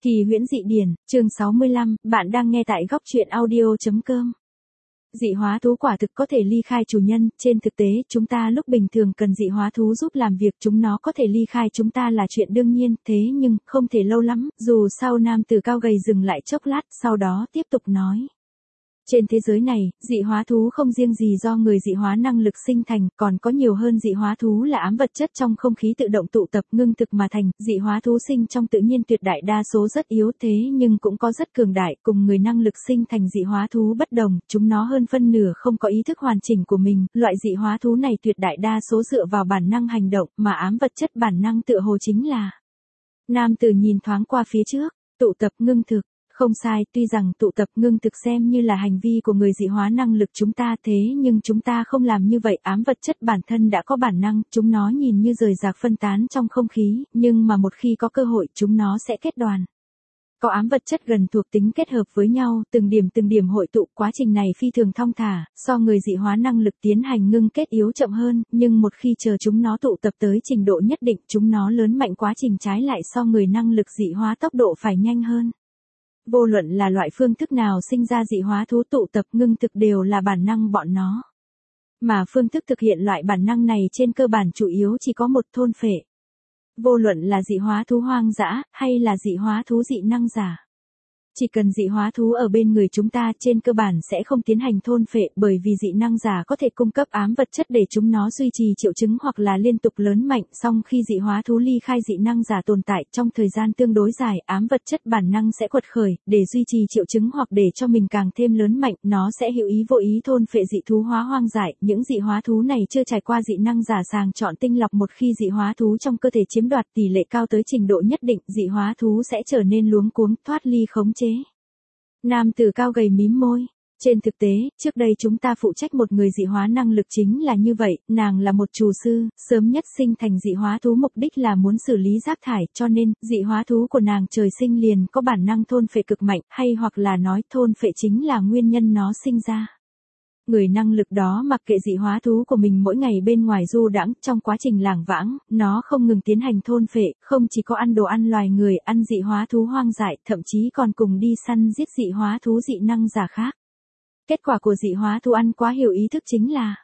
Kỳ huyễn dị điển, chương 65, bạn đang nghe tại góc truyện audio.com. Dị hóa thú quả thực có thể ly khai chủ nhân, trên thực tế, chúng ta lúc bình thường cần dị hóa thú giúp làm việc, chúng nó có thể ly khai chúng ta là chuyện đương nhiên, thế nhưng, không thể lâu lắm, dù sao nam tử cao gầy dừng lại chốc lát, sau đó tiếp tục nói. Trên thế giới này, dị hóa thú không riêng gì do người dị hóa năng lực sinh thành, còn có nhiều hơn dị hóa thú là ám vật chất trong không khí tự động tụ tập ngưng thực mà thành, dị hóa thú sinh trong tự nhiên tuyệt đại đa số rất yếu thế nhưng cũng có rất cường đại, cùng người năng lực sinh thành dị hóa thú bất đồng, chúng nó hơn phân nửa không có ý thức hoàn chỉnh của mình, loại dị hóa thú này tuyệt đại đa số dựa vào bản năng hành động, mà ám vật chất bản năng tựa hồ chính là. Nam tử nhìn thoáng qua phía trước, tụ tập ngưng thực. Không sai, tuy rằng tụ tập ngưng thực xem như là hành vi của người dị hóa năng lực chúng ta thế nhưng chúng ta không làm như vậy, ám vật chất bản thân đã có bản năng, chúng nó nhìn như rời rạc phân tán trong không khí, nhưng mà một khi có cơ hội chúng nó sẽ kết đoàn. Có ám vật chất gần thuộc tính kết hợp với nhau, từng điểm hội tụ, quá trình này phi thường thong thả, so người dị hóa năng lực tiến hành ngưng kết yếu chậm hơn, nhưng một khi chờ chúng nó tụ tập tới trình độ nhất định, chúng nó lớn mạnh quá trình trái lại so người năng lực dị hóa tốc độ phải nhanh hơn. Vô luận là loại phương thức nào sinh ra dị hóa thú tụ tập ngưng thực đều là bản năng bọn nó. Mà phương thức thực hiện loại bản năng này trên cơ bản chủ yếu chỉ có một, thôn phệ. Vô luận là dị hóa thú hoang dã, hay là dị hóa thú dị năng giả. Chỉ cần dị hóa thú ở bên người chúng ta trên cơ bản sẽ không tiến hành thôn phệ bởi vì dị năng giả có thể cung cấp ám vật chất để chúng nó duy trì triệu chứng hoặc là liên tục lớn mạnh, song khi dị hóa thú ly khai dị năng giả tồn tại trong thời gian tương đối dài, ám vật chất bản năng sẽ quật khởi, để duy trì triệu chứng hoặc để cho mình càng thêm lớn mạnh, nó sẽ hữu ý vô ý thôn phệ dị thú hóa hoang dại. Những dị hóa thú này chưa trải qua dị năng giả sàng chọn tinh lọc, một khi dị hóa thú trong cơ thể chiếm đoạt tỷ lệ cao tới trình độ nhất định, dị hóa thú sẽ trở nên luống cuống, thoát ly khống chế. Nam tử cao gầy mím môi. Trên thực tế, trước đây chúng ta phụ trách một người dị hóa năng lực chính là như vậy, nàng là một trù sư, sớm nhất sinh thành dị hóa thú mục đích là muốn xử lý rác thải, cho nên, dị hóa thú của nàng trời sinh liền có bản năng thôn phệ cực mạnh, hay hoặc là nói thôn phệ chính là nguyên nhân nó sinh ra. Người năng lực đó mặc kệ dị hóa thú của mình mỗi ngày bên ngoài du đãng, trong quá trình lảng vãng, nó không ngừng tiến hành thôn phệ, không chỉ có ăn đồ ăn loài người, ăn dị hóa thú hoang dại, thậm chí còn cùng đi săn giết dị hóa thú dị năng giả khác. Kết quả của dị hóa thú ăn quá hiểu ý thức chính là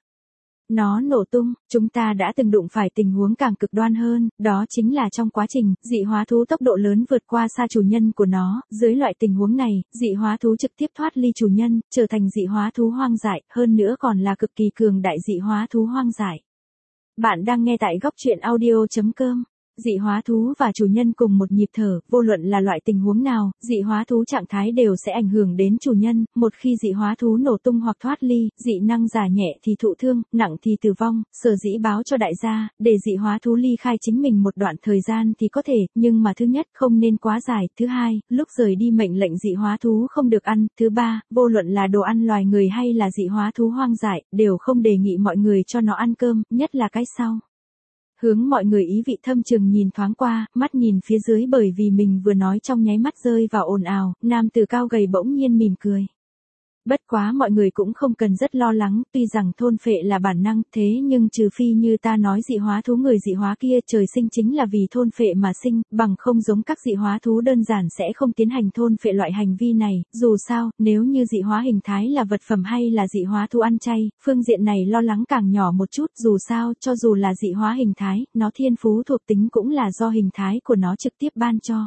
nó nổ tung. Chúng ta đã từng đụng phải tình huống càng cực đoan hơn, đó chính là trong quá trình, dị hóa thú tốc độ lớn vượt qua xa chủ nhân của nó, dưới loại tình huống này, dị hóa thú trực tiếp thoát ly chủ nhân, trở thành dị hóa thú hoang dại, hơn nữa còn là cực kỳ cường đại dị hóa thú hoang dại. Bạn đang nghe tại góc truyện audio.com. Dị hóa thú và chủ nhân cùng một nhịp thở, vô luận là loại tình huống nào, dị hóa thú trạng thái đều sẽ ảnh hưởng đến chủ nhân, một khi dị hóa thú nổ tung hoặc thoát ly, dị năng giả nhẹ thì thụ thương, nặng thì tử vong, sở dĩ báo cho đại gia, để dị hóa thú ly khai chính mình một đoạn thời gian thì có thể, nhưng mà thứ nhất, không nên quá dài, thứ hai, lúc rời đi mệnh lệnh dị hóa thú không được ăn, thứ ba, vô luận là đồ ăn loài người hay là dị hóa thú hoang dại, đều không đề nghị mọi người cho nó ăn cơm, nhất là cái sau. Hướng mọi người ý vị thâm trường nhìn thoáng qua, mắt nhìn phía dưới bởi vì mình vừa nói trong nháy mắt rơi vào ồn ào, nam tử cao gầy bỗng nhiên mỉm cười. Bất quá mọi người cũng không cần rất lo lắng, tuy rằng thôn phệ là bản năng, thế nhưng trừ phi như ta nói dị hóa thú người dị hóa kia trời sinh chính là vì thôn phệ mà sinh, bằng không giống các dị hóa thú đơn giản sẽ không tiến hành thôn phệ loại hành vi này, dù sao, nếu như dị hóa hình thái là vật phẩm hay là dị hóa thú ăn chay, phương diện này lo lắng càng nhỏ một chút, dù sao, cho dù là dị hóa hình thái, nó thiên phú thuộc tính cũng là do hình thái của nó trực tiếp ban cho.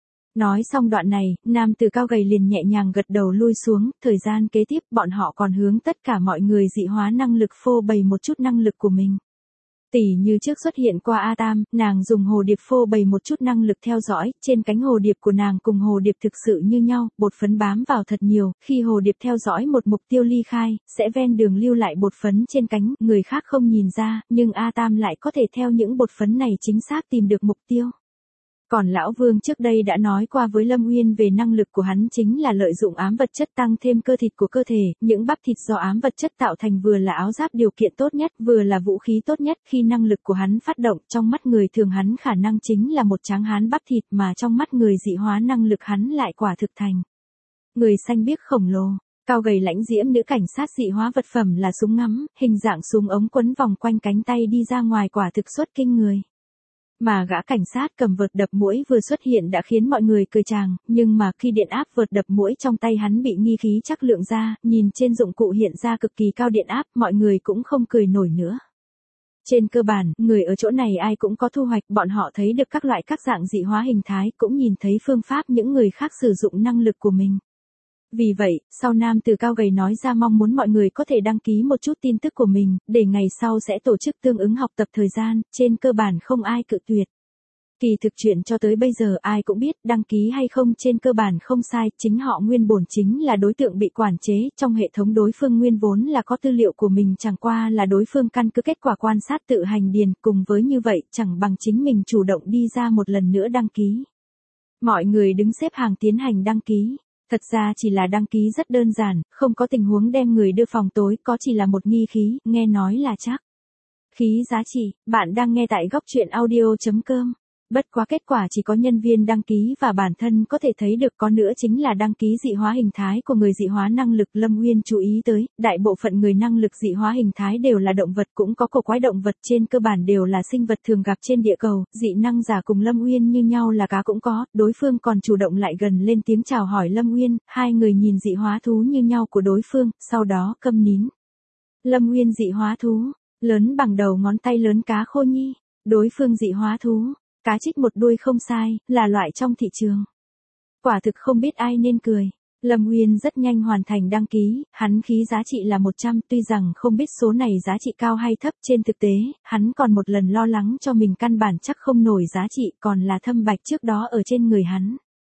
Nói xong đoạn này, nam tử cao gầy liền nhẹ nhàng gật đầu lui xuống, thời gian kế tiếp bọn họ còn hướng tất cả mọi người dị hóa năng lực phô bày một chút năng lực của mình. Tỷ như trước xuất hiện qua A Tam, nàng dùng hồ điệp phô bày một chút năng lực theo dõi, trên cánh hồ điệp của nàng cùng hồ điệp thực sự như nhau, bột phấn bám vào thật nhiều, khi hồ điệp theo dõi một mục tiêu ly khai, sẽ ven đường lưu lại bột phấn trên cánh, người khác không nhìn ra, nhưng A Tam lại có thể theo những bột phấn này chính xác tìm được mục tiêu. Còn Lão Vương trước đây đã nói qua với Lâm Uyên về năng lực của hắn chính là lợi dụng ám vật chất tăng thêm cơ thịt của cơ thể, những bắp thịt do ám vật chất tạo thành vừa là áo giáp điều kiện tốt nhất, vừa là vũ khí tốt nhất, khi năng lực của hắn phát động, trong mắt người thường hắn khả năng chính là một tráng hán bắp thịt mà trong mắt người dị hóa năng lực hắn lại quả thực thành người xanh biếc khổng lồ. Cao gầy lãnh diễm nữ cảnh sát dị hóa vật phẩm là súng ngắm, hình dạng súng ống quấn vòng quanh cánh tay đi ra ngoài quả thực xuất kinh người. Mà gã cảnh sát cầm vợt đập muỗi vừa xuất hiện đã khiến mọi người cười chàng, nhưng mà khi điện áp vợt đập muỗi trong tay hắn bị nghi khí chắc lượng ra, nhìn trên dụng cụ hiện ra cực kỳ cao điện áp, mọi người cũng không cười nổi nữa. Trên cơ bản, người ở chỗ này ai cũng có thu hoạch, bọn họ thấy được các loại các dạng dị hóa hình thái, cũng nhìn thấy phương pháp những người khác sử dụng năng lực của mình. Vì vậy, sau nam tử cao gầy nói ra mong muốn mọi người có thể đăng ký một chút tin tức của mình, để ngày sau sẽ tổ chức tương ứng học tập thời gian, trên cơ bản không ai cự tuyệt. Kỳ thực chuyện cho tới bây giờ ai cũng biết đăng ký hay không trên cơ bản không sai, chính họ nguyên bổn chính là đối tượng bị quản chế, trong hệ thống đối phương nguyên vốn là có tư liệu của mình, chẳng qua là đối phương căn cứ kết quả quan sát tự hành điền, cùng với như vậy chẳng bằng chính mình chủ động đi ra một lần nữa đăng ký. Mọi người đứng xếp hàng tiến hành đăng ký. Thật ra chỉ là đăng ký rất đơn giản, không có tình huống đem người đưa phòng tối, có chỉ là một nghi khí, nghe nói là chắc. Khí giá trị, bạn đang nghe tại góc truyện audio.com. Bất quá kết quả chỉ có nhân viên đăng ký và bản thân có thể thấy được, có nữa chính là đăng ký dị hóa hình thái của người dị hóa năng lực. Lâm Nguyên chú ý tới, đại bộ phận người năng lực dị hóa hình thái đều là động vật, cũng có cổ quái động vật, trên cơ bản đều là sinh vật thường gặp trên địa cầu, dị năng giả cùng Lâm Nguyên như nhau là cá cũng có, đối phương còn chủ động lại gần lên tiếng chào hỏi Lâm Nguyên, hai người nhìn dị hóa thú như nhau của đối phương, sau đó câm nín. Lâm Nguyên dị hóa thú, lớn bằng đầu ngón tay lớn cá khô nhi, đối phương dị hóa thú. Cá trích một đuôi không sai, là loại trong thị trường. Quả thực không biết ai nên cười. Lâm Nguyên rất nhanh hoàn thành đăng ký, hắn khí giá trị là 100, tuy rằng không biết số này giá trị cao hay thấp, trên thực tế, hắn còn một lần lo lắng cho mình căn bản chắc không nổi giá trị, còn là thâm bạch trước đó ở trên người hắn.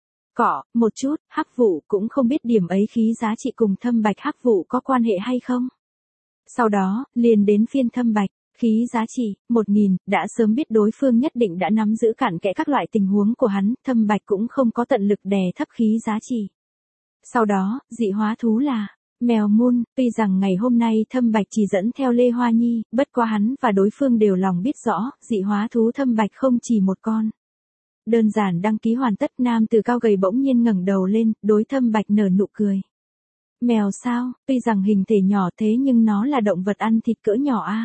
Cọ, một chút, hắc vụ cũng không biết điểm ấy khí giá trị cùng thâm bạch hắc vụ có quan hệ hay không. Sau đó, liền đến phiên thâm bạch. Khí giá trị, 1000, đã sớm biết đối phương nhất định đã nắm giữ cặn kẽ các loại tình huống của hắn, thâm bạch cũng không có tận lực đè thấp khí giá trị. Sau đó, dị hóa thú là mèo mun, tuy rằng ngày hôm nay thâm bạch chỉ dẫn theo Lê Hoa Nhi, bất quá hắn và đối phương đều lòng biết rõ, dị hóa thú thâm bạch không chỉ một con. Đơn giản đăng ký hoàn tất, nam tử cao gầy bỗng nhiên ngẩng đầu lên, đối thâm bạch nở nụ cười. Mèo sao, tuy rằng hình thể nhỏ thế nhưng nó là động vật ăn thịt cỡ nhỏ a.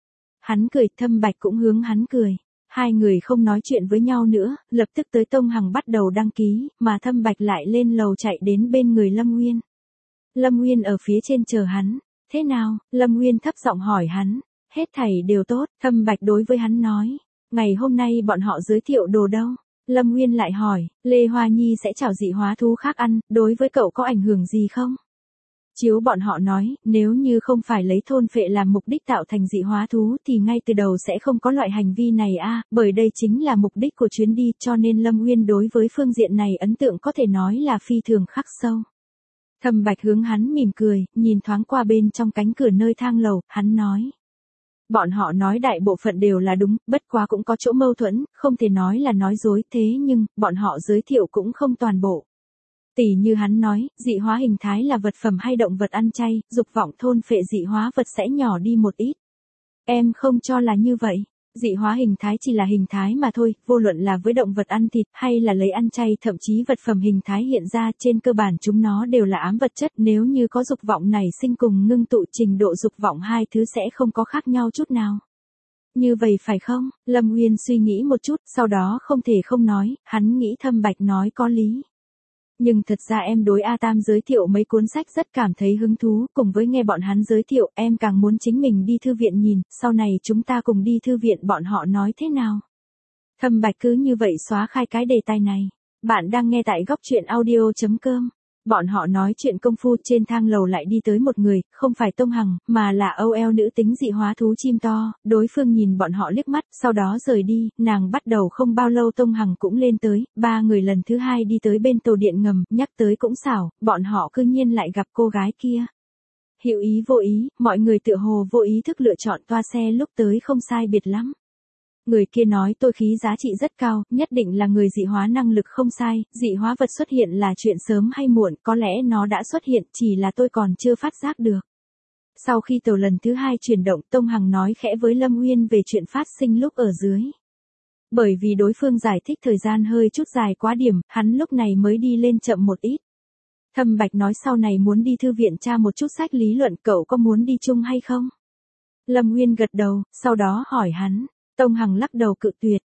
Hắn cười, thâm bạch cũng hướng hắn cười. Hai người không nói chuyện với nhau nữa, lập tức tới Tông Hằng bắt đầu đăng ký, mà thâm bạch lại lên lầu chạy đến bên người Lâm Nguyên. Lâm Nguyên ở phía trên chờ hắn. Thế nào? Lâm Nguyên thấp giọng hỏi hắn. Hết thảy đều tốt, thâm bạch đối với hắn nói. Ngày hôm nay bọn họ giới thiệu đồ đâu? Lâm Nguyên lại hỏi, Lê Hoa Nhi sẽ chảo dị hóa thú khác ăn, đối với cậu có ảnh hưởng gì không? Chiếu bọn họ nói, nếu như không phải lấy thôn phệ làm mục đích tạo thành dị hóa thú thì ngay từ đầu sẽ không có loại hành vi này a, bởi đây chính là mục đích của chuyến đi, cho nên Lâm Nguyên đối với phương diện này ấn tượng có thể nói là phi thường khắc sâu. Thâm bạch hướng hắn mỉm cười, nhìn thoáng qua bên trong cánh cửa nơi thang lầu, hắn nói. Bọn họ nói đại bộ phận đều là đúng, bất quá cũng có chỗ mâu thuẫn, không thể nói là nói dối, thế nhưng, bọn họ giới thiệu cũng không toàn bộ. Tỷ như hắn nói, dị hóa hình thái là vật phẩm hay động vật ăn chay, dục vọng thôn phệ dị hóa vật sẽ nhỏ đi một ít. Em không cho là như vậy. Dị hóa hình thái chỉ là hình thái mà thôi, vô luận là với động vật ăn thịt hay là lấy ăn chay, thậm chí vật phẩm hình thái hiện ra, trên cơ bản chúng nó đều là ám vật chất, nếu như có dục vọng nảy sinh cùng ngưng tụ, trình độ dục vọng hai thứ sẽ không có khác nhau chút nào. Như vậy phải không? Lâm Nguyên suy nghĩ một chút, sau đó không thể không nói, hắn nghĩ thâm bạch nói có lý. Nhưng thật ra em đối A Tam giới thiệu mấy cuốn sách rất cảm thấy hứng thú, cùng với nghe bọn hắn giới thiệu, em càng muốn chính mình đi thư viện nhìn, sau này chúng ta cùng đi thư viện bọn họ nói thế nào. Thâm bạch cứ như vậy xóa khai cái đề tài này. Bạn đang nghe tại góc truyện audio.com. Bọn họ nói chuyện công phu, trên thang lầu lại đi tới một người, không phải Tông Hằng, mà là OL nữ tính dị hóa thú chim to, đối phương nhìn bọn họ liếc mắt, sau đó rời đi, nàng bắt đầu không bao lâu Tông Hằng cũng lên tới, ba người lần thứ hai đi tới bên tàu điện ngầm, nhắc tới cũng xảo, bọn họ cư nhiên lại gặp cô gái kia. Hữu ý vô ý, mọi người tựa hồ vô ý thức lựa chọn toa xe lúc tới không sai biệt lắm. Người kia nói tôi khí giá trị rất cao, nhất định là người dị hóa năng lực không sai, dị hóa vật xuất hiện là chuyện sớm hay muộn, có lẽ nó đã xuất hiện, chỉ là tôi còn chưa phát giác được. Sau khi tàu lần thứ hai chuyển động, Tông Hằng nói khẽ với Lâm Nguyên về chuyện phát sinh lúc ở dưới. Bởi vì đối phương giải thích thời gian hơi chút dài quá điểm, hắn lúc này mới đi lên chậm một ít. Thâm Bạch nói sau này muốn đi thư viện tra một chút sách lý luận, cậu có muốn đi chung hay không? Lâm Nguyên gật đầu, sau đó hỏi hắn. Tông Hằng lắc đầu cự tuyệt,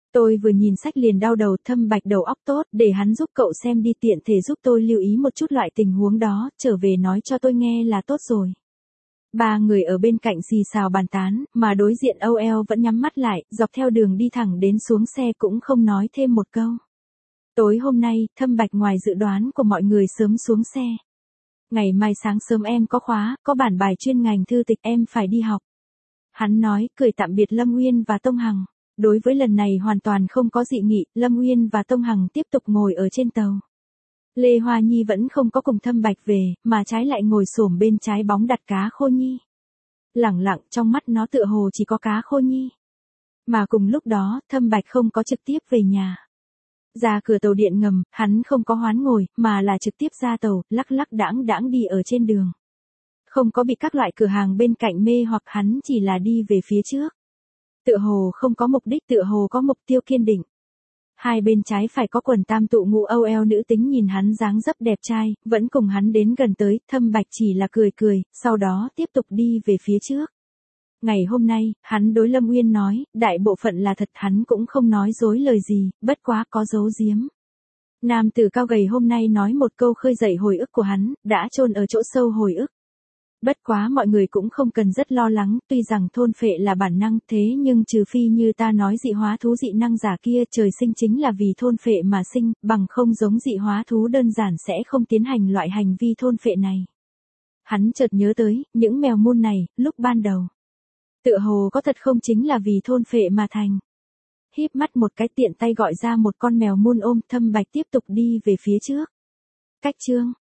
Tôi vừa nhìn sách liền đau đầu, Thâm Bạch đầu óc tốt, để hắn giúp cậu xem đi, tiện thể giúp tôi lưu ý một chút loại tình huống đó, trở về nói cho tôi nghe là tốt rồi. Ba người ở bên cạnh xì xào bàn tán, mà đối diện OL vẫn nhắm mắt lại, dọc theo đường đi thẳng đến xuống xe cũng không nói thêm một câu. Tối hôm nay, Thâm Bạch ngoài dự đoán của mọi người sớm xuống xe. Ngày mai sáng sớm em có khóa, có bản bài chuyên ngành thư tịch em phải đi học. Hắn nói, cười tạm biệt Lâm Uyên và Tông Hằng. Đối với lần này hoàn toàn không có dị nghị, Lâm Uyên và Tông Hằng tiếp tục ngồi ở trên tàu. Lê Hoa Nhi vẫn không có cùng Thâm Bạch về, mà trái lại ngồi xổm bên trái bóng đặt cá khô nhi. Lẳng lặng trong mắt nó tựa hồ chỉ có cá khô nhi. Mà cùng lúc đó, Thâm Bạch không có trực tiếp về nhà. Ra cửa tàu điện ngầm, hắn không có hoán ngồi, mà là trực tiếp ra tàu, lắc lắc đãng đãng đi ở trên đường. Không có bị các loại cửa hàng bên cạnh mê hoặc, hắn chỉ là đi về phía trước. Tựa hồ không có mục đích, tựa hồ có mục tiêu kiên định. Hai bên trái phải có quần tam tụ ngũ OL nữ tính nhìn hắn dáng dấp đẹp trai, vẫn cùng hắn đến gần tới, Thâm Bạch chỉ là cười cười, sau đó tiếp tục đi về phía trước. Ngày hôm nay, hắn đối Lâm Uyên nói, đại bộ phận là thật, hắn cũng không nói dối lời gì, bất quá có giấu giếm. Nam tử cao gầy hôm nay nói một câu khơi dậy hồi ức của hắn, đã chôn ở chỗ sâu hồi ức. Bất quá mọi người cũng không cần rất lo lắng, tuy rằng thôn phệ là bản năng, thế nhưng trừ phi như ta nói dị hóa thú dị năng giả kia trời sinh chính là vì thôn phệ mà sinh, bằng không giống dị hóa thú đơn giản sẽ không tiến hành loại hành vi thôn phệ này. Hắn chợt nhớ tới, những mèo mun này, lúc ban đầu. Tựa hồ có thật không chính là vì thôn phệ mà thành. Híp mắt một cái tiện tay gọi ra một con mèo mun ôm, Thâm Bạch tiếp tục đi về phía trước. Cách chương